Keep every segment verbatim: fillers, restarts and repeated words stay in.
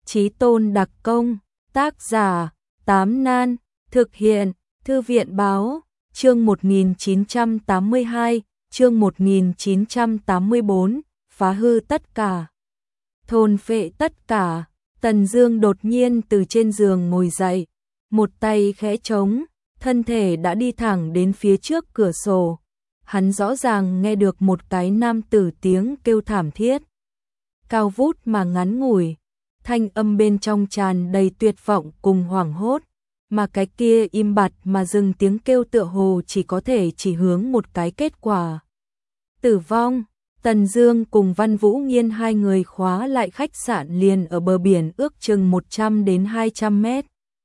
Chí Tôn đặc công, tác giả, Tám Nan, thực hiện, Thư viện báo, chương một nghìn chín trăm tám mươi hai, chương một nghìn chín trăm tám mươi bốn, phá hư tất cả, thôn phệ tất cả. Tần Dương đột nhiên từ trên giường ngồi dậy, một tay khẽ trống, thân thể đã đi thẳng đến phía trước cửa sổ. Hắn rõ ràng nghe được một cái nam tử tiếng kêu thảm thiết, cao vút mà ngắn ngủi, thanh âm bên trong tràn đầy tuyệt vọng cùng hoảng hốt, mà cái kia im bặt mà dừng tiếng kêu tựa hồ chỉ có thể chỉ hướng một cái kết quả: tử vong. Tần Dương cùng Văn Vũ Nghiên hai người khóa lại khách sạn liền ở bờ biển ước chừng một trăm đến hai trăm mét.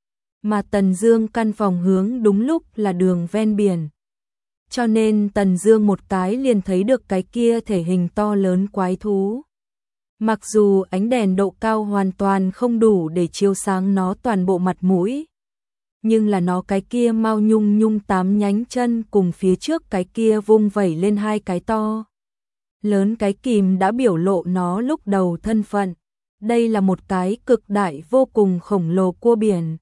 Mà Tần Dương căn phòng hướng đúng lúc là đường ven biển. Cho nên Tần Dương một cái liền thấy được cái kia thể hình to lớn quái thú. Mặc dù ánh đèn độ cao hoàn toàn không đủ để chiếu sáng nó toàn bộ mặt mũi, nhưng là nó cái kia mau nhung nhung tám nhánh chân cùng phía trước cái kia vung vẩy lên hai cái to lớn cái kìm đã biểu lộ nó lúc đầu thân phận. Đây là một cái cực đại vô cùng khổng lồ cua biển.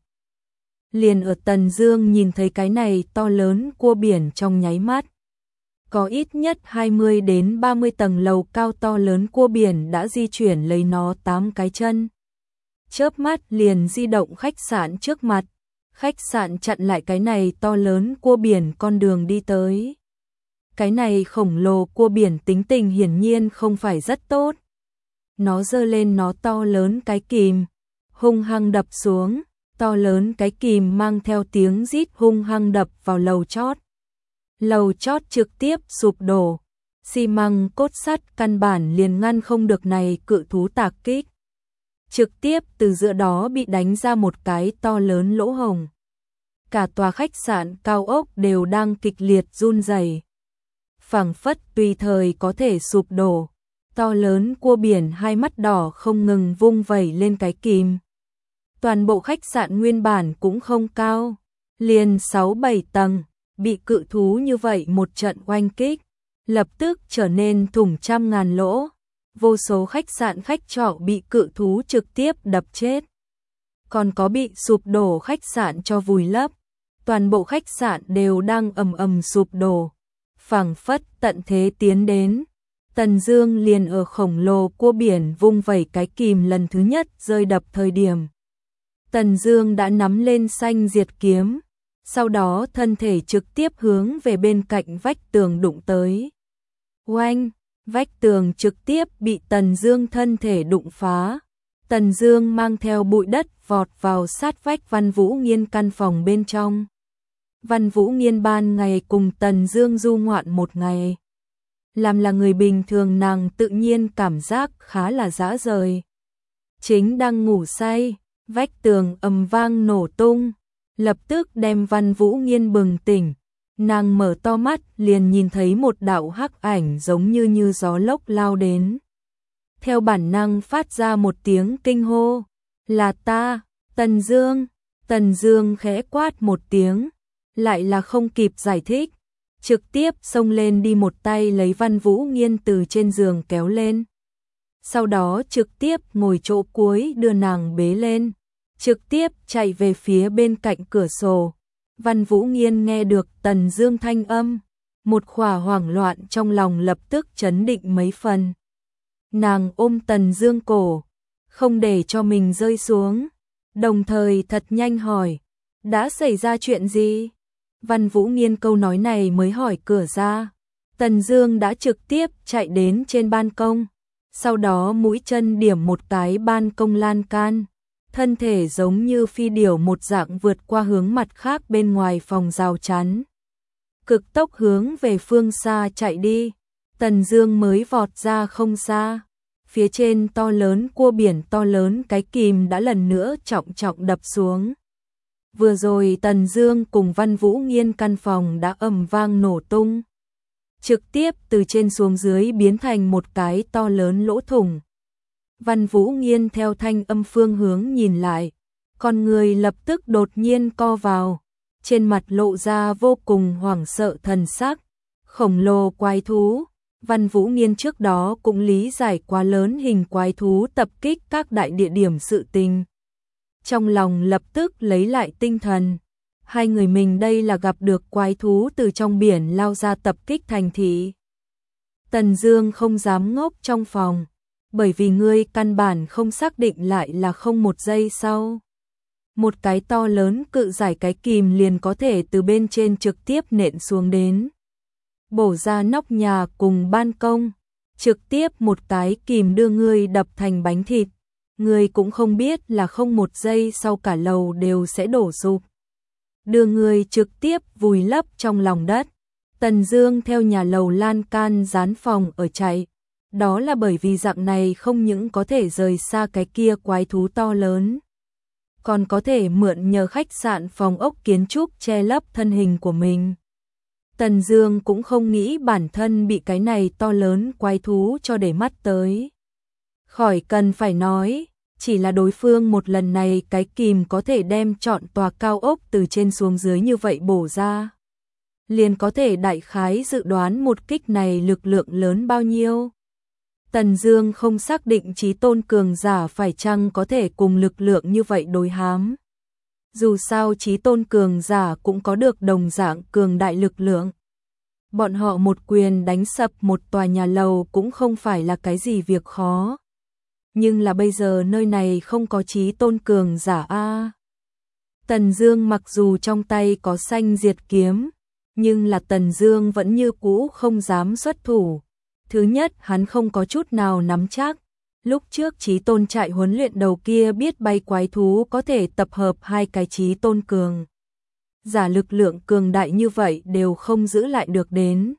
Liền ở Tần Dương nhìn thấy cái này to lớn cua biển trong nháy mắt, có ít nhất hai mươi đến ba mươi tầng lầu cao to lớn cua biển đã di chuyển lấy nó tám cái chân. Chớp mắt liền di động khách sạn trước mặt. Khách sạn chặn lại cái này to lớn cua biển con đường đi tới. Cái này khổng lồ cua biển tính tình hiển nhiên không phải rất tốt. Nó giơ lên nó to lớn cái kìm, hung hăng đập xuống, to lớn cái kìm mang theo tiếng rít hung hăng đập vào lầu chót. Lầu chót trực tiếp sụp đổ, xi măng cốt sắt căn bản liền ngăn không được này cự thú tạc kích. Trực tiếp từ giữa đó bị đánh ra một cái to lớn lỗ hổng. Cả tòa khách sạn cao ốc đều đang kịch liệt run rẩy, phảng phất tùy thời có thể sụp đổ. To lớn cua biển hai mắt đỏ không ngừng vung vẩy lên cái kìm. Toàn bộ khách sạn nguyên bản cũng không cao, liền sáu bảy tầng, bị cự thú như vậy một trận oanh kích, lập tức trở nên thủng trăm ngàn lỗ. Vô số khách sạn khách trọ bị cự thú trực tiếp đập chết, còn có bị sụp đổ khách sạn cho vùi lấp. Toàn bộ khách sạn đều đang ầm ầm sụp đổ, phảng phất tận thế tiến đến. Tần Dương liền ở khổng lồ cua biển vung vẩy cái kìm lần thứ nhất rơi đập thời điểm, Tần Dương đã nắm lên xanh diệt kiếm, sau đó thân thể trực tiếp hướng về bên cạnh vách tường đụng tới. Oanh! Vách tường trực tiếp bị Tần Dương thân thể đụng phá. Tần Dương mang theo bụi đất vọt vào sát vách Văn Vũ Nghiên căn phòng bên trong. Văn Vũ Nghiên ban ngày cùng Tần Dương du ngoạn một ngày. Làm là người bình thường nàng tự nhiên cảm giác khá là dã rời. Chính đang ngủ say, vách tường ầm vang nổ tung, lập tức đem Văn Vũ Nghiên bừng tỉnh. Nàng mở to mắt liền nhìn thấy một đạo hắc ảnh giống như như gió lốc lao đến. Theo bản năng phát ra một tiếng kinh hô, là ta, Tần Dương. Tần Dương khẽ quát một tiếng, lại là không kịp giải thích, trực tiếp xông lên đi một tay lấy Văn Vũ Nghiên từ trên giường kéo lên. Sau đó trực tiếp ngồi chỗ cuối đưa nàng bế lên, trực tiếp chạy về phía bên cạnh cửa sổ. Văn Vũ Nghiên nghe được Tần Dương thanh âm, một khỏa hoảng loạn trong lòng lập tức chấn định mấy phần. Nàng ôm Tần Dương cổ, không để cho mình rơi xuống, đồng thời thật nhanh hỏi, đã xảy ra chuyện gì? Văn Vũ Nghiên câu nói này mới hỏi cửa ra, Tần Dương đã trực tiếp chạy đến trên ban công, sau đó mũi chân điểm một cái ban công lan can. Thân thể giống như phi điểu một dạng vượt qua hướng mặt khác bên ngoài phòng rào chắn, cực tốc hướng về phương xa chạy đi. Tần Dương mới vọt ra không xa, phía trên to lớn cua biển to lớn cái kìm đã lần nữa trọng trọng đập xuống. Vừa rồi Tần Dương cùng Văn Vũ Nghiên căn phòng đã ầm vang nổ tung, trực tiếp từ trên xuống dưới biến thành một cái to lớn lỗ thủng. Văn Vũ Nghiên theo thanh âm phương hướng nhìn lại, con người lập tức đột nhiên co vào, trên mặt lộ ra vô cùng hoảng sợ thần sắc. Khổng lồ quái thú, Văn Vũ Nghiên trước đó cũng lý giải quá lớn hình quái thú tập kích các đại địa điểm sự tình. Trong lòng lập tức lấy lại tinh thần. Hai người mình đây là gặp được quái thú từ trong biển lao ra tập kích thành thị. Tần Dương không dám ngốc trong phòng, bởi vì ngươi căn bản không xác định lại là không một giây sau. Một cái to lớn cự giải cái kìm liền có thể từ bên trên trực tiếp nện xuống đến. Bổ ra nóc nhà cùng ban công, trực tiếp một cái kìm đưa ngươi đập thành bánh thịt. Ngươi cũng không biết là không một giây sau cả lầu đều sẽ đổ sụp. Đưa ngươi trực tiếp vùi lấp trong lòng đất. Tần Dương theo nhà lầu lan can dán phòng ở chạy. Đó là bởi vì dạng này không những có thể rời xa cái kia quái thú to lớn, còn có thể mượn nhờ khách sạn phòng ốc kiến trúc che lấp thân hình của mình. Tần Dương cũng không nghĩ bản thân bị cái này to lớn quái thú cho để mắt tới. Khỏi cần phải nói, chỉ là đối phương một lần này cái kìm có thể đem trọn tòa cao ốc từ trên xuống dưới như vậy bổ ra. Liền có thể đại khái dự đoán một kích này lực lượng lớn bao nhiêu. Tần Dương không xác định chí tôn cường giả phải chăng có thể cùng lực lượng như vậy đối hám. Dù sao chí tôn cường giả cũng có được đồng dạng cường đại lực lượng. Bọn họ một quyền đánh sập một tòa nhà lầu cũng không phải là cái gì việc khó. Nhưng là bây giờ nơi này không có chí tôn cường giả a. Tần Dương mặc dù trong tay có xanh diệt kiếm, nhưng là Tần Dương vẫn như cũ không dám xuất thủ. Thứ nhất, hắn không có chút nào nắm chắc. Lúc trước chí tôn trại huấn luyện đầu kia biết bay quái thú có thể tập hợp hai cái chí tôn cường giả lực lượng cường đại như vậy đều không giữ lại được đến.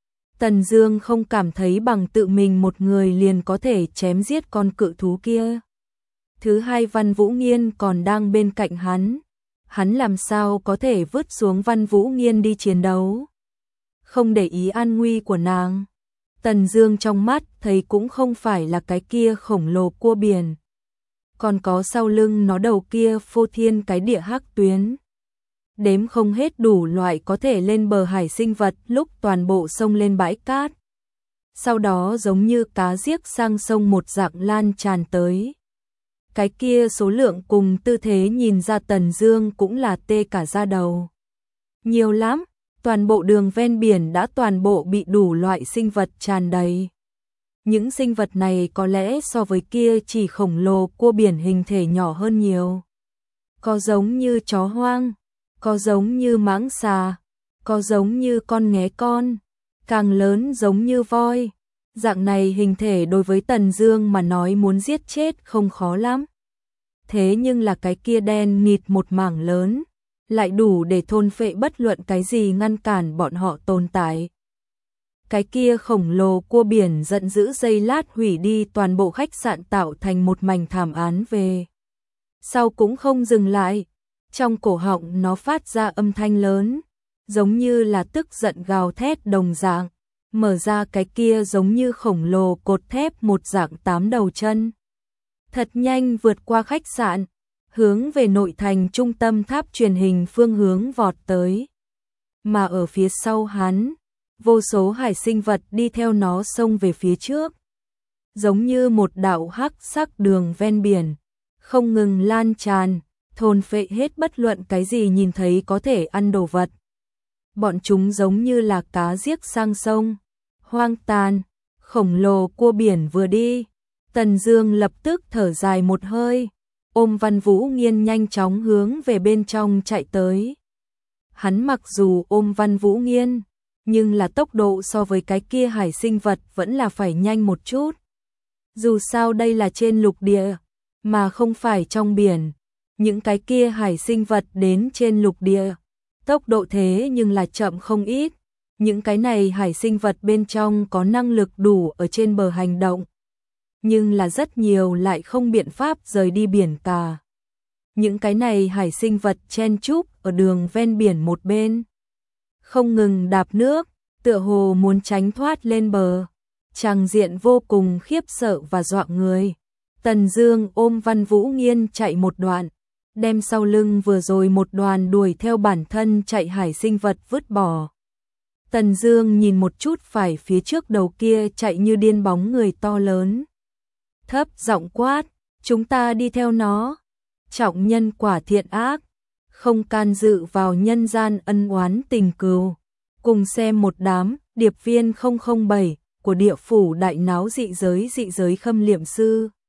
Tần Dương không cảm thấy bằng tự mình một người liền có thể chém giết con cự thú kia. Thứ hai, Văn Vũ Nghiên còn đang bên cạnh hắn. Hắn làm sao có thể vứt xuống Văn Vũ Nghiên đi chiến đấu, không để ý an nguy của nàng. Tần Dương trong mắt thấy cũng không phải là cái kia khổng lồ cua biển, còn có sau lưng nó đầu kia phô thiên cái địa hắc tuyến. Đếm không hết đủ loại có thể lên bờ hải sinh vật lúc toàn bộ sông lên bãi cát. Sau đó giống như cá giếc sang sông một dạng lan tràn tới. Cái kia số lượng cùng tư thế nhìn ra Tần Dương cũng là tê cả da đầu. Nhiều lắm, toàn bộ đường ven biển đã toàn bộ bị đủ loại sinh vật tràn đầy. Những sinh vật này có lẽ so với kia chỉ khổng lồ cua biển hình thể nhỏ hơn nhiều. Có giống như chó hoang, có giống như mãng xà, có giống như con nghé con, càng lớn giống như voi. Dạng này hình thể đối với Tần Dương mà nói muốn giết chết không khó lắm. Thế nhưng là cái kia đen nghịt một mảng lớn, lại đủ để thôn phệ bất luận cái gì ngăn cản bọn họ tồn tại. Cái kia khổng lồ cua biển giận dữ giây lát hủy đi toàn bộ khách sạn tạo thành một mảnh thảm án về. Sau cũng không dừng lại, trong cổ họng nó phát ra âm thanh lớn, giống như là tức giận gào thét đồng dạng, mở ra cái kia giống như khổng lồ cột thép một dạng tám đầu chân. Thật nhanh vượt qua khách sạn, hướng về nội thành trung tâm tháp truyền hình phương hướng vọt tới. Mà ở phía sau hắn, vô số hải sinh vật đi theo nó xông về phía trước. Giống như một đạo hắc sắc đường ven biển, không ngừng lan tràn, thôn phệ hết bất luận cái gì nhìn thấy có thể ăn đồ vật. Bọn chúng giống như là cá giếc sang sông, hoang tàn, khổng lồ cua biển vừa đi. Tần Dương lập tức thở dài một hơi, ôm Văn Vũ Nghiên nhanh chóng hướng về bên trong chạy tới. Hắn mặc dù ôm Văn Vũ Nghiên, nhưng là tốc độ so với cái kia hải sinh vật vẫn là phải nhanh một chút. Dù sao đây là trên lục địa, mà không phải trong biển. Những cái kia hải sinh vật đến trên lục địa, tốc độ thế nhưng là chậm không ít. Những cái này hải sinh vật bên trong có năng lực đủ ở trên bờ hành động, nhưng là rất nhiều lại không biện pháp rời đi biển cả. Những cái này hải sinh vật chen chúc ở đường ven biển một bên, không ngừng đạp nước, tựa hồ muốn tránh thoát lên bờ. Tràng diện vô cùng khiếp sợ và dọa người. Tần Dương ôm Văn Vũ Nghiên chạy một đoạn, đem sau lưng vừa rồi một đoàn đuổi theo bản thân chạy hải sinh vật vứt bỏ. Tần Dương nhìn một chút phải phía trước đầu kia chạy như điên bóng người to lớn. Thấp giọng quát, chúng ta đi theo nó. Trọng nhân quả thiện ác, không can dự vào nhân gian ân oán tình cừu. Cùng xem một đám điệp viên không không bảy của địa phủ đại náo dị giới dị giới Khâm Liệm Sư.